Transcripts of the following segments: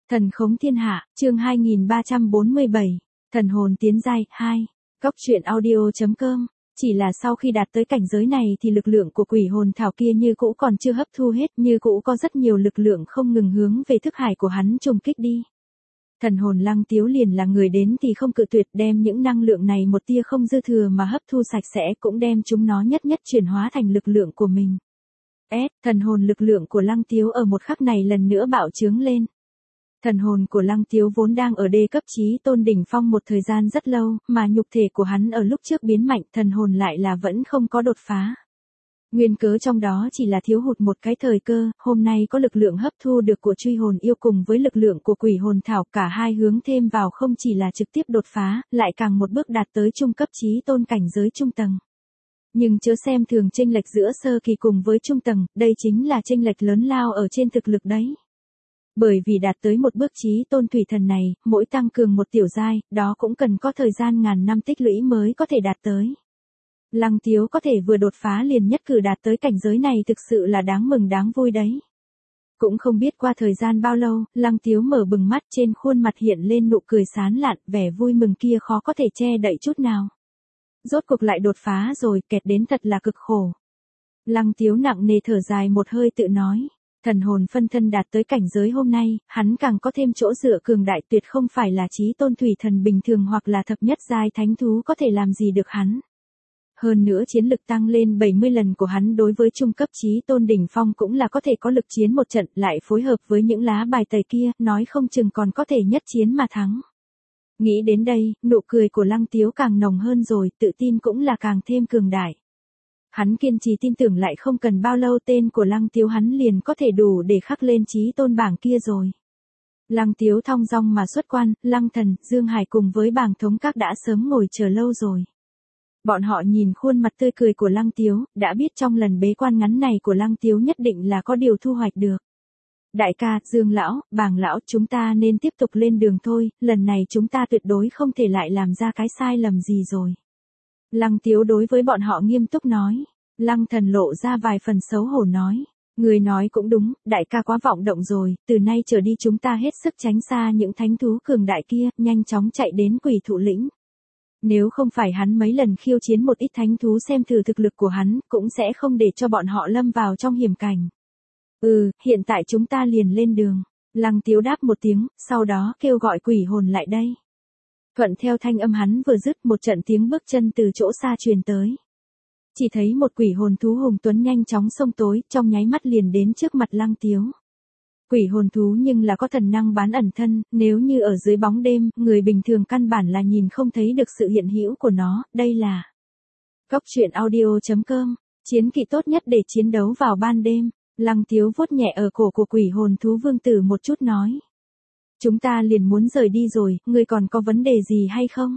Thần khống thiên hạ, chương 2347, thần hồn tiến giai, 2. Góc truyện audio.com. Chỉ là sau khi đạt tới cảnh giới này thì lực lượng của quỷ hồn thảo kia như cũ còn chưa hấp thu hết, như cũ có rất nhiều lực lượng không ngừng hướng về thức hải của hắn trùng kích đi. Thần hồn Lăng Tiếu liền là người đến thì không cự tuyệt, đem những năng lượng này một tia không dư thừa mà hấp thu sạch sẽ, cũng đem chúng nó nhất nhất chuyển hóa thành lực lượng của mình. Thần hồn lực lượng của Lăng Tiếu ở một khắc này lần nữa bạo trướng lên. Thần hồn của Lăng Tiếu vốn đang ở đê cấp chí tôn đỉnh phong một thời gian rất lâu, mà nhục thể của hắn ở lúc trước biến mạnh, thần hồn lại là vẫn không có đột phá. Nguyên cớ trong đó chỉ là thiếu hụt một cái thời cơ, hôm nay có lực lượng hấp thu được của truy hồn yêu cùng với lực lượng của quỷ hồn thảo, cả hai hướng thêm vào không chỉ là trực tiếp đột phá, lại càng một bước đạt tới trung cấp chí tôn cảnh giới trung tầng. Nhưng chớ xem thường chênh lệch giữa sơ kỳ cùng với trung tầng, đây chính là chênh lệch lớn lao ở trên thực lực đấy. Bởi vì đạt tới một bước chí tôn thủy thần này, mỗi tăng cường một tiểu giai, đó cũng cần có thời gian ngàn năm tích lũy mới có thể đạt tới. Lăng Tiếu có thể vừa đột phá liền nhất cử đạt tới cảnh giới này thực sự là đáng mừng đáng vui đấy. Cũng không biết qua thời gian bao lâu, Lăng Tiếu mở bừng mắt, trên khuôn mặt hiện lên nụ cười sán lạn, vẻ vui mừng kia khó có thể che đậy chút nào. Rốt cuộc lại đột phá rồi, kẹt đến thật là cực khổ. Lăng Tiếu nặng nề thở dài một hơi tự nói. Thần hồn phân thân đạt tới cảnh giới hôm nay, hắn càng có thêm chỗ dựa cường đại, tuyệt không phải là chí tôn thủy thần bình thường hoặc là thập nhất giai thánh thú có thể làm gì được hắn. Hơn nữa chiến lực tăng lên 70 lần của hắn đối với trung cấp chí tôn đỉnh phong cũng là có thể có lực chiến một trận, lại phối hợp với những lá bài tẩy kia, nói không chừng còn có thể nhất chiến mà thắng. Nghĩ đến đây, nụ cười của Lăng Tiếu càng nồng hơn rồi, tự tin cũng là càng thêm cường đại. Hắn kiên trì tin tưởng lại không cần bao lâu tên của Lăng Tiếu hắn liền có thể đủ để khắc lên chí tôn bảng kia rồi. Lăng Tiếu thong dong mà xuất quan, Lăng Thần, Dương Hải cùng với bàng thống các đã sớm ngồi chờ lâu rồi. Bọn họ nhìn khuôn mặt tươi cười của Lăng Tiếu, đã biết trong lần bế quan ngắn này của Lăng Tiếu nhất định là có điều thu hoạch được. Đại ca, Dương lão, bàng lão, chúng ta nên tiếp tục lên đường thôi, lần này chúng ta tuyệt đối không thể lại làm ra cái sai lầm gì rồi. Lăng Tiếu đối với bọn họ nghiêm túc nói. Lăng Thần lộ ra vài phần xấu hổ nói. Người nói cũng đúng, đại ca quá vọng động rồi, từ nay trở đi chúng ta hết sức tránh xa những thánh thú cường đại kia, nhanh chóng chạy đến Quỷ Thụ Lĩnh. Nếu không phải hắn mấy lần khiêu chiến một ít thánh thú xem thử thực lực của hắn, cũng sẽ không để cho bọn họ lâm vào trong hiểm cảnh. Hiện tại chúng ta liền lên đường. Lăng Tiếu đáp một tiếng, sau đó kêu gọi quỷ hồn lại đây. Thuận theo thanh âm hắn vừa dứt, một trận tiếng bước chân từ chỗ xa truyền tới. Chỉ thấy một quỷ hồn thú hùng tuấn nhanh chóng xông tối, trong nháy mắt liền đến trước mặt Lăng Tiếu. Quỷ hồn thú nhưng là có thần năng bán ẩn thân, nếu như ở dưới bóng đêm, người bình thường căn bản là nhìn không thấy được sự hiện hữu của nó, đây là Góc truyện audio.com, chiến kỹ tốt nhất để chiến đấu vào ban đêm. Lăng Tiếu vuốt nhẹ ở cổ của quỷ hồn thú vương tử một chút nói. Chúng ta liền muốn rời đi rồi, ngươi còn có vấn đề gì hay không?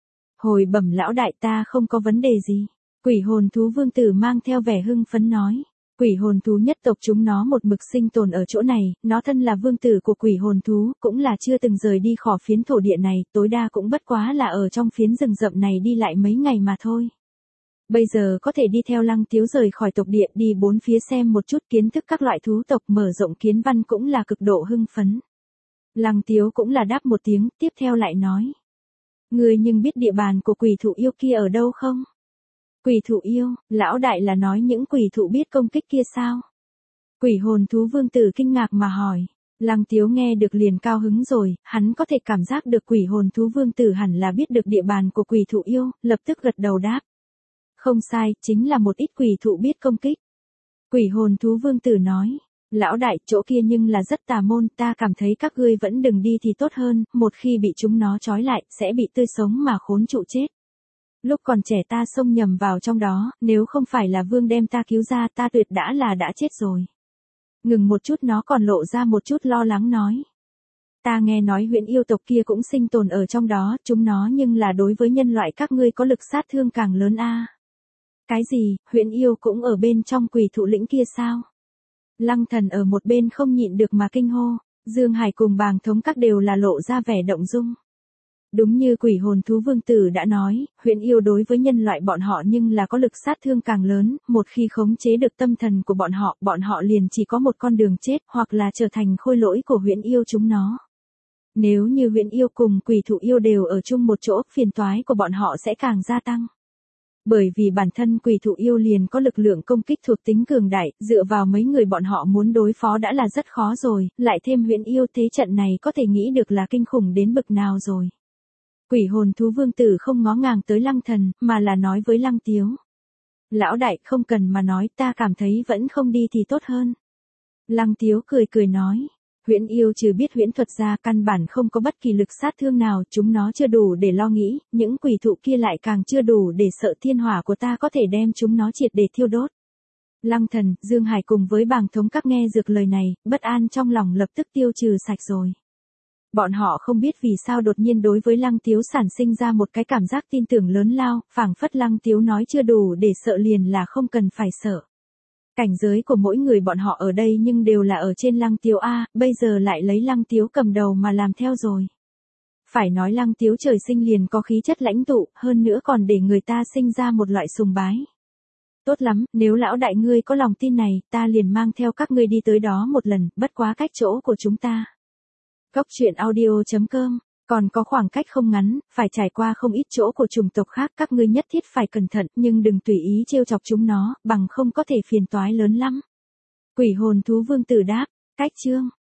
Hồi bẩm lão đại, ta không có vấn đề gì. Quỷ hồn thú vương tử mang theo vẻ hưng phấn nói. Quỷ hồn thú nhất tộc chúng nó một mực sinh tồn ở chỗ này, nó thân là vương tử của quỷ hồn thú, cũng là chưa từng rời đi khỏi phiến thổ địa này, tối đa cũng bất quá là ở trong phiến rừng rậm này đi lại mấy ngày mà thôi. Bây giờ có thể đi theo Lăng Tiếu rời khỏi tộc địa, đi bốn phía xem một chút kiến thức các loại thú tộc, mở rộng kiến văn cũng là cực độ hưng phấn. Lăng Tiếu cũng là đáp một tiếng, tiếp theo lại nói. Ngươi nhưng biết địa bàn của quỷ thụ yêu kia ở đâu không? Quỷ thụ yêu, lão đại là nói những quỷ thụ biết công kích kia sao? Quỷ hồn thú vương tử kinh ngạc mà hỏi. Lăng Tiếu nghe được liền cao hứng rồi, hắn có thể cảm giác được quỷ hồn thú vương tử hẳn là biết được địa bàn của quỷ thụ yêu, lập tức gật đầu đáp. Không sai, chính là một ít quỷ thụ biết công kích. Quỷ hồn thú vương tử nói. Lão đại, chỗ kia nhưng là rất tà môn, ta cảm thấy các ngươi vẫn đừng đi thì tốt hơn, một khi bị chúng nó trói lại, sẽ bị tươi sống mà khốn trụ chết. Lúc còn trẻ ta xông nhầm vào trong đó, nếu không phải là vương đem ta cứu ra, ta tuyệt đã chết rồi. Ngừng một chút, nó còn lộ ra một chút lo lắng nói. Ta nghe nói huyễn yêu tộc kia cũng sinh tồn ở trong đó, chúng nó nhưng là đối với nhân loại các ngươi có lực sát thương càng lớn a. Cái gì, huyễn yêu cũng ở bên trong quỷ thụ lĩnh kia sao? Lăng Thần ở một bên không nhịn được mà kinh hô, Dương Hải cùng bàng thống các đều là lộ ra vẻ động dung. Đúng như quỷ hồn thú vương tử đã nói, huyễn yêu đối với nhân loại bọn họ nhưng là có lực sát thương càng lớn, một khi khống chế được tâm thần của bọn họ liền chỉ có một con đường chết, hoặc là trở thành khôi lỗi của huyễn yêu chúng nó. Nếu như huyễn yêu cùng quỷ thụ yêu đều ở chung một chỗ, phiền toái của bọn họ sẽ càng gia tăng. Bởi vì bản thân quỷ thụ yêu liền có lực lượng công kích thuộc tính cường đại, dựa vào mấy người bọn họ muốn đối phó đã là rất khó rồi, lại thêm huyễn yêu thế trận này có thể nghĩ được là kinh khủng đến bực nào rồi. Quỷ hồn thú vương tử không ngó ngàng tới Lăng Thần, mà là nói với Lăng Tiếu. Lão đại không cần mà nói, ta cảm thấy vẫn không đi thì tốt hơn. Lăng Tiếu cười cười nói. Huyễn yêu trừ biết huyễn thuật ra căn bản không có bất kỳ lực sát thương nào, chúng nó chưa đủ để lo nghĩ, những quỷ thụ kia lại càng chưa đủ để sợ thiên hỏa của ta có thể đem chúng nó triệt để thiêu đốt. Lăng Thần, Dương Hải cùng với bàng thống các nghe dược lời này, bất an trong lòng lập tức tiêu trừ sạch rồi. Bọn họ không biết vì sao đột nhiên đối với Lăng Tiếu sản sinh ra một cái cảm giác tin tưởng lớn lao, phảng phất Lăng Tiếu nói chưa đủ để sợ liền là không cần phải sợ. Cảnh giới của mỗi người bọn họ ở đây nhưng đều là ở trên Lăng Tiếu A, bây giờ lại lấy Lăng Tiếu cầm đầu mà làm theo rồi. Phải nói Lăng Tiếu trời sinh liền có khí chất lãnh tụ, hơn nữa còn để người ta sinh ra một loại sùng bái. Tốt lắm, nếu lão đại ngươi có lòng tin này, ta liền mang theo các ngươi đi tới đó một lần, bất quá cách chỗ của chúng ta. Góc truyện audio.com, còn có khoảng cách không ngắn, phải trải qua không ít chỗ của chủng tộc khác, các ngươi nhất thiết phải cẩn thận, nhưng đừng tùy ý trêu chọc chúng nó, bằng không có thể phiền toái lớn lắm. Quỷ hồn thú vương tử đáp, cách chương.